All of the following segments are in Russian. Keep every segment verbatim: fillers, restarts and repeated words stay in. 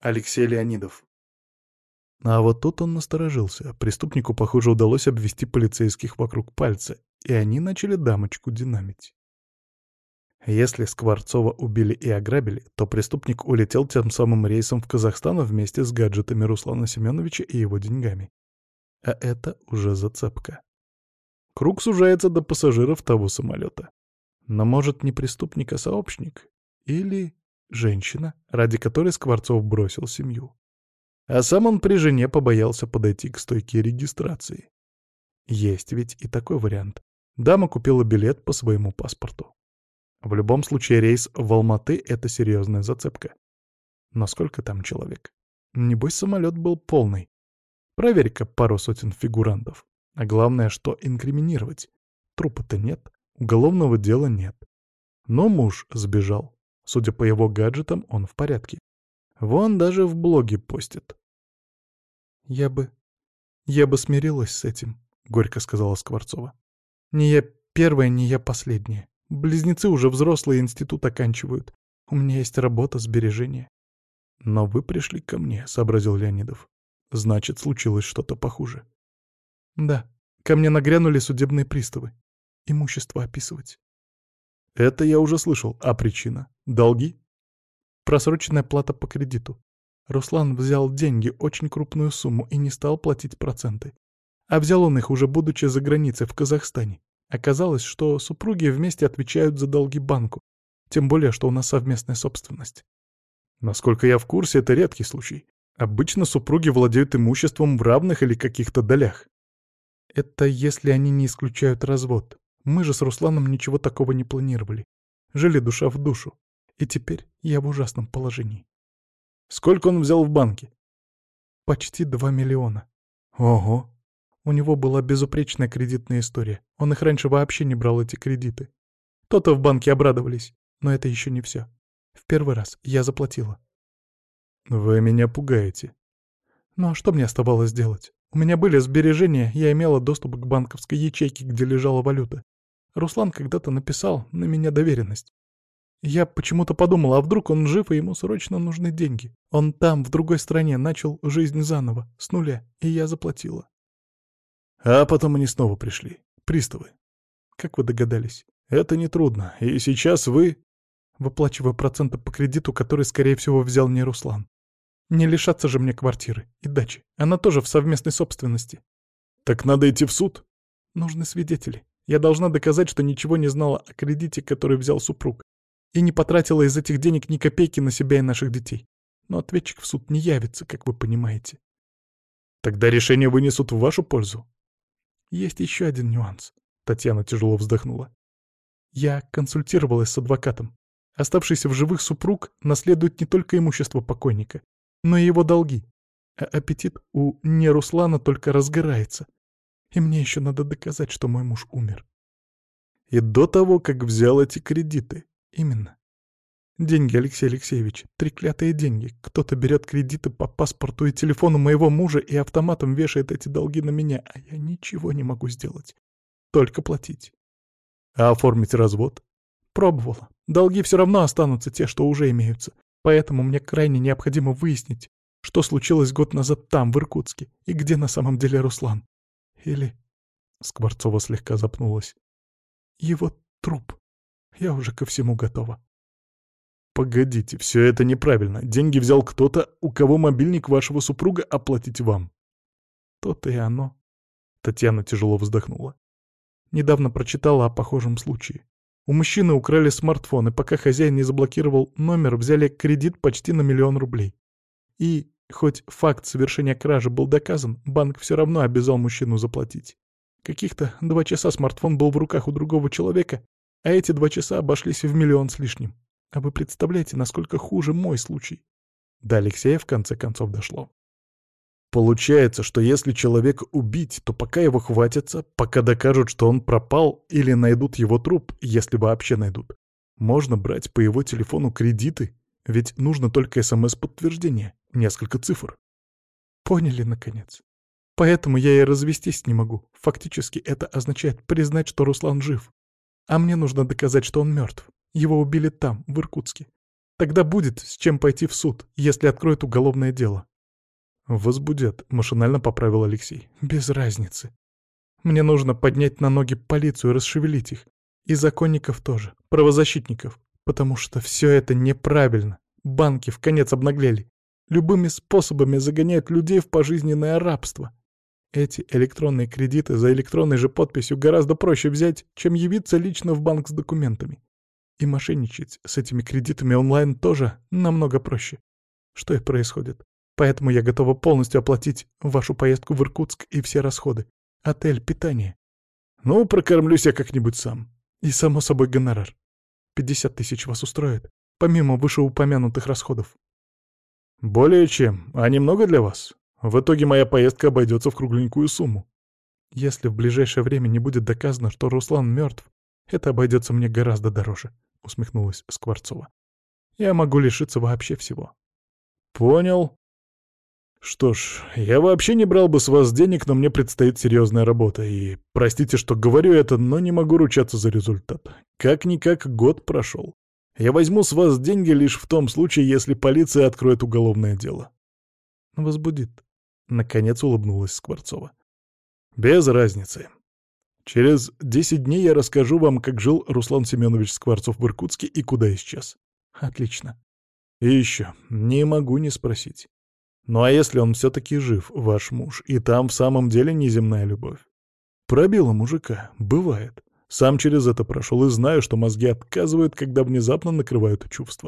Алексей Леонидов. А вот тут он насторожился. Преступнику, похоже, удалось обвести полицейских вокруг пальца, и они начали дамочку динамить. Если Скворцова убили и ограбили, то преступник улетел тем самым рейсом в Казахстан вместе с гаджетами Руслана Семеновича и его деньгами. А это уже зацепка. Круг сужается до пассажиров того самолета. Но может не преступник, а сообщник? Или женщина, ради которой Скворцов бросил семью? А сам он при жене побоялся подойти к стойке регистрации. Есть ведь и такой вариант. Дама купила билет по своему паспорту. В любом случае рейс в Алматы — это серьезная зацепка. Но сколько там человек? Небось, самолет был полный. Проверь-ка пару сотен фигурантов. А главное, что инкриминировать. Трупа-то нет, уголовного дела нет. Но муж сбежал. Судя по его гаджетам, он в порядке. Вон даже в блоге постит. «Я бы... я бы смирилась с этим», — горько сказала Скворцова. «Не я первая, не я последняя. Близнецы уже взрослые, институт оканчивают. У меня есть работа, сбережения». «Но вы пришли ко мне», — сообразил Леонидов. «Значит, случилось что-то похуже». «Да, ко мне нагрянули судебные приставы. Имущество описывать». «Это я уже слышал. А причина? Долги?» «Просроченная плата по кредиту. Руслан взял деньги, очень крупную сумму, и не стал платить проценты. А взял он их уже будучи за границей, в Казахстане. Оказалось, что супруги вместе отвечают за долги банку. Тем более, что у нас совместная собственность». «Насколько я в курсе, это редкий случай. Обычно супруги владеют имуществом в равных или каких-то долях». «Это если они не исключают развод. Мы же с Русланом ничего такого не планировали. Жили душа в душу. И теперь я в ужасном положении». «Сколько он взял в банке?» «Почти два миллиона». «Ого». У него была безупречная кредитная история. Он их раньше вообще не брал, эти кредиты. То-то в банке обрадовались. Но это еще не все. В первый раз я заплатила. «Вы меня пугаете». Ну а что мне оставалось делать? У меня были сбережения, я имела доступ к банковской ячейке, где лежала валюта. Руслан когда-то написал на меня доверенность. Я почему-то подумала, а вдруг он жив, и ему срочно нужны деньги. Он там, в другой стране, начал жизнь заново, с нуля, и я заплатила. А потом они снова пришли. Приставы. Как вы догадались? Это нетрудно. И сейчас вы... Выплачиваю проценты по кредиту, который, скорее всего, взял не Руслан. Не лишаться же мне квартиры и дачи. Она тоже в совместной собственности. Так надо идти в суд? Нужны свидетели. Я должна доказать, что ничего не знала о кредите, который взял супруг, и не потратила из этих денег ни копейки на себя и наших детей. Но ответчик в суд не явится, как вы понимаете. Тогда решение вынесут в вашу пользу. Есть еще один нюанс. Татьяна тяжело вздохнула. Я консультировалась с адвокатом. Оставшийся в живых супруг наследует не только имущество покойника, но и его долги. А аппетит у не Руслана только разгорается. И мне еще надо доказать, что мой муж умер. И до того, как взял эти кредиты. Именно. Деньги, Алексей Алексеевич, треклятые деньги. Кто-то берет кредиты по паспорту и телефону моего мужа и автоматом вешает эти долги на меня, а я ничего не могу сделать. Только платить. А оформить развод? Пробовала. Долги все равно останутся те, что уже имеются. Поэтому мне крайне необходимо выяснить, что случилось год назад там, в Иркутске, и где на самом деле Руслан. Или... Скворцова слегка запнулась. Его труп. Я уже ко всему готова. Погодите, все это неправильно. Деньги взял кто-то, у кого мобильник вашего супруга оплатить вам. То-то и оно. Татьяна тяжело вздохнула. Недавно прочитала о похожем случае. У мужчины украли смартфон, и пока хозяин не заблокировал номер, взяли кредит почти на миллион рублей. И, хоть факт совершения кражи был доказан, банк все равно обязал мужчину заплатить. Каких-то два часа смартфон был в руках у другого человека, а эти два часа обошлись в миллион с лишним. А вы представляете, насколько хуже мой случай? До Алексея в конце концов дошло. Получается, что если человека убить, то пока его хватятся, пока докажут, что он пропал, или найдут его труп, если вообще найдут, можно брать по его телефону кредиты, ведь нужно только СМС-подтверждение, несколько цифр. Поняли, наконец. Поэтому я и развестись не могу. Фактически это означает признать, что Руслан жив. А мне нужно доказать, что он мертв. Его убили там, в Иркутске. Тогда будет с чем пойти в суд, если откроют уголовное дело. «Возбудят», — машинально поправил Алексей. «Без разницы. Мне нужно поднять на ноги полицию и расшевелить их. И законников тоже, правозащитников. Потому что все это неправильно. Банки вконец обнаглели. Любыми способами загоняют людей в пожизненное рабство. Эти электронные кредиты за электронной же подписью гораздо проще взять, чем явиться лично в банк с документами. И мошенничать с этими кредитами онлайн тоже намного проще. Что и происходит. Поэтому я готова полностью оплатить вашу поездку в Иркутск и все расходы. Отель, питание. Ну, прокормлюсь я как-нибудь сам. И, само собой, гонорар. Пятьдесят тысяч вас устроит, помимо вышеупомянутых расходов. Более чем. А немного для вас? В итоге моя поездка обойдется в кругленькую сумму. Если в ближайшее время не будет доказано, что Руслан мертв, это обойдется мне гораздо дороже, — усмехнулась Скворцова. Я могу лишиться вообще всего. Понял. Что ж, я вообще не брал бы с вас денег, но мне предстоит серьезная работа, и, простите, что говорю это, но не могу ручаться за результат. Как-никак год прошел. Я возьму с вас деньги лишь в том случае, если полиция откроет уголовное дело. Возбудит. Наконец улыбнулась Скворцова. Без разницы. Через десять дней я расскажу вам, как жил Руслан Семенович Скворцов в Иркутске и куда исчез. Отлично. И еще, не могу не спросить. Ну а если он все-таки жив, ваш муж, и там в самом деле неземная любовь? Пробила мужика, бывает. Сам через это прошел и знаю, что мозги отказывают, когда внезапно накрывают чувства.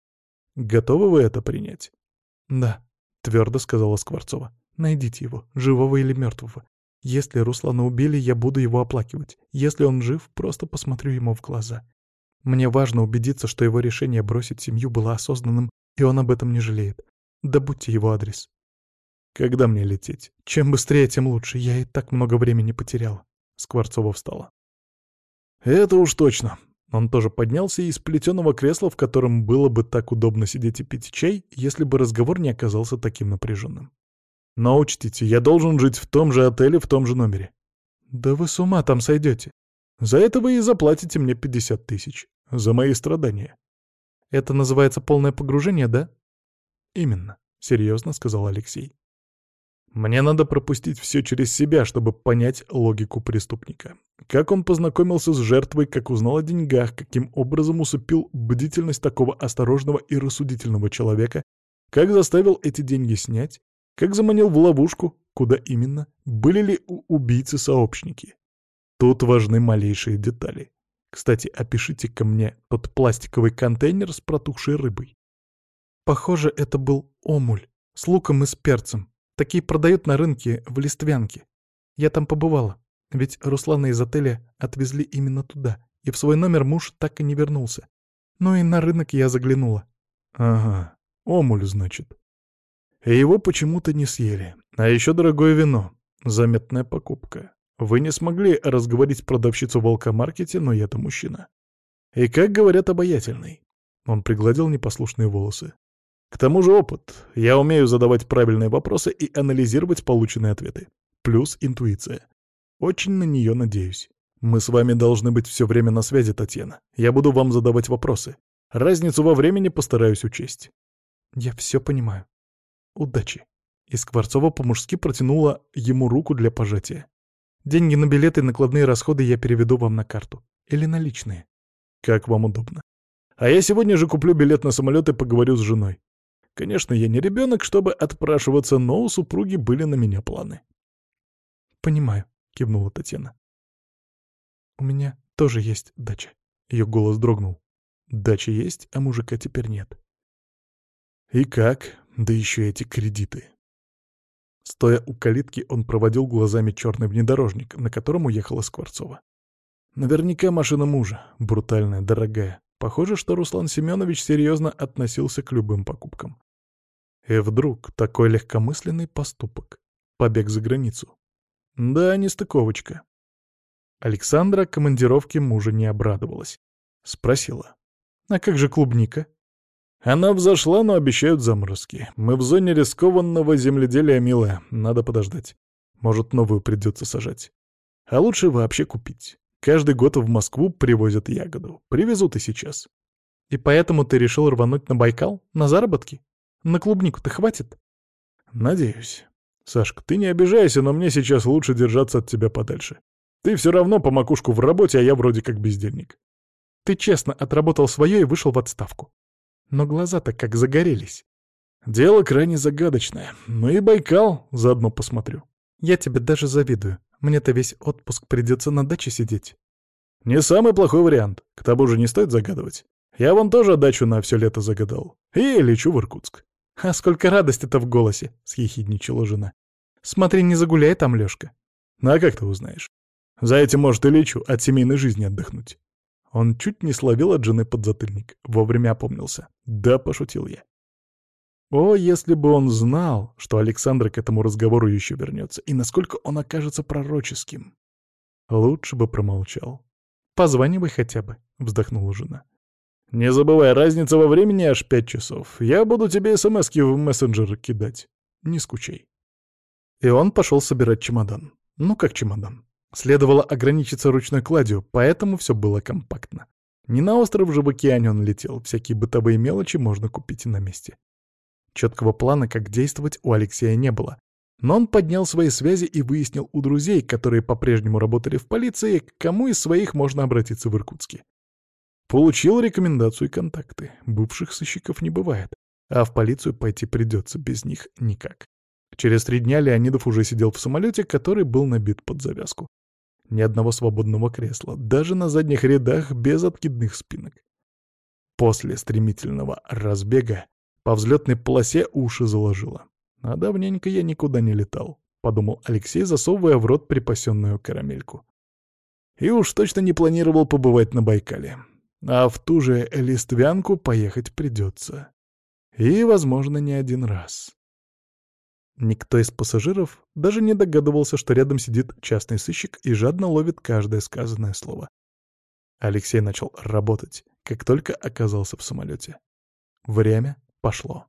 Готовы вы это принять? Да, твердо сказала Скворцова. Найдите его, живого или мертвого. Если Руслана убили, я буду его оплакивать. Если он жив, просто посмотрю ему в глаза. Мне важно убедиться, что его решение бросить семью было осознанным, и он об этом не жалеет. Добудьте его адрес. Когда мне лететь? Чем быстрее, тем лучше. Я и так много времени потеряла. Скворцова встала. Это уж точно. Он тоже поднялся из плетеного кресла, в котором было бы так удобно сидеть и пить чай, если бы разговор не оказался таким напряженным. Но учтите, я должен жить в том же отеле, в том же номере. Да вы с ума там сойдете. За это вы и заплатите мне пятьдесят тысяч. За мои страдания. Это называется полное погружение, да? Именно, серьезно сказал Алексей. Мне надо пропустить все через себя, чтобы понять логику преступника. Как он познакомился с жертвой, как узнал о деньгах, каким образом усыпил бдительность такого осторожного и рассудительного человека, как заставил эти деньги снять, как заманил в ловушку, куда именно, были ли у убийцы сообщники. Тут важны малейшие детали. Кстати, опишите-ка мне тот пластиковый контейнер с протухшей рыбой. Похоже, это был омуль с луком и с перцем. Такие продают на рынке в Листвянке. Я там побывала, ведь Руслана из отеля отвезли именно туда, и в свой номер муж так и не вернулся. Ну и на рынок я заглянула. Ага, омуль, значит. И его почему-то не съели. А еще дорогое вино. Заметная покупка. Вы не смогли разговорить продавщицу в алкомаркете, но я-то мужчина. И, как говорят, обаятельный. Он пригладил непослушные волосы. К тому же опыт. Я умею задавать правильные вопросы и анализировать полученные ответы. Плюс интуиция. Очень на нее надеюсь. Мы с вами должны быть все время на связи, Татьяна. Я буду вам задавать вопросы. Разницу во времени постараюсь учесть. Я все понимаю. Удачи. И Скворцова по-мужски протянула ему руку для пожатия. Деньги на билеты и накладные расходы я переведу вам на карту. Или наличные. Как вам удобно. А я сегодня же куплю билет на самолет и поговорю с женой. Конечно, я не ребенок, чтобы отпрашиваться, но у супруги были на меня планы. «Понимаю», — кивнула Татьяна. «У меня тоже есть дача». Ее голос дрогнул. «Дача есть, а мужика теперь нет». «И как? Да еще эти кредиты». Стоя у калитки, он проводил глазами черный внедорожник, на котором уехала Скворцова. Наверняка машина мужа, брутальная, дорогая. Похоже, что Руслан Семенович серьезно относился к любым покупкам. И вдруг такой легкомысленный поступок. Побег за границу. Да, нестыковочка. Александра командировке мужа не обрадовалась. Спросила. «А как же клубника?» Она взошла, но обещают заморозки. Мы в зоне рискованного земледелия, милая. Надо подождать. Может, новую придется сажать. А лучше вообще купить. Каждый год в Москву привозят ягоду. Привезут и сейчас. И поэтому ты решил рвануть на Байкал? На заработки? На клубнику-то хватит? Надеюсь. Сашка, ты не обижайся, но мне сейчас лучше держаться от тебя подальше. Ты все равно по макушку в работе, а я вроде как бездельник. Ты честно отработал свое и вышел в отставку. Но глаза-то как загорелись. Дело крайне загадочное. Ну и Байкал заодно посмотрю. Я тебе даже завидую. Мне-то весь отпуск придется на даче сидеть. Не самый плохой вариант. К тому же не стоит загадывать. Я вон тоже дачу на все лето загадал. И лечу в Иркутск. А сколько радости-то в голосе, съехидничала жена. Смотри, не загуляй там, Лёшка. Ну а как ты узнаешь? За этим, может, и лечу, от семейной жизни отдохнуть. Он чуть не словил от жены подзатыльник. Вовремя опомнился. Да, пошутил я. О, если бы он знал, что Александр к этому разговору еще вернется, и насколько он окажется пророческим. Лучше бы промолчал. «Позванивай хотя бы», — вздохнула жена. «Не забывай, разница во времени аж пять часов. Я буду тебе смски в мессенджер кидать. Не скучай». И он пошел собирать чемодан. Ну как чемодан? Следовало ограничиться ручной кладью, поэтому все было компактно. Не на остров же в океане он летел, всякие бытовые мелочи можно купить и на месте. Четкого плана, как действовать, у Алексея не было. Но он поднял свои связи и выяснил у друзей, которые по-прежнему работали в полиции, к кому из своих можно обратиться в Иркутске. Получил рекомендацию и контакты. Бывших сыщиков не бывает. А в полицию пойти придется, без них никак. Через три дня Леонидов уже сидел в самолете, который был набит под завязку. Ни одного свободного кресла, даже на задних рядах без откидных спинок. После стремительного разбега по взлетной полосе уши заложило. А давненько я никуда не летал, — подумал Алексей, засовывая в рот припасенную карамельку. И уж точно не планировал побывать на Байкале. А в ту же Листвянку поехать придется. И, возможно, не один раз. Никто из пассажиров даже не догадывался, что рядом сидит частный сыщик и жадно ловит каждое сказанное слово. Алексей начал работать, как только оказался в самолете. Время пошло.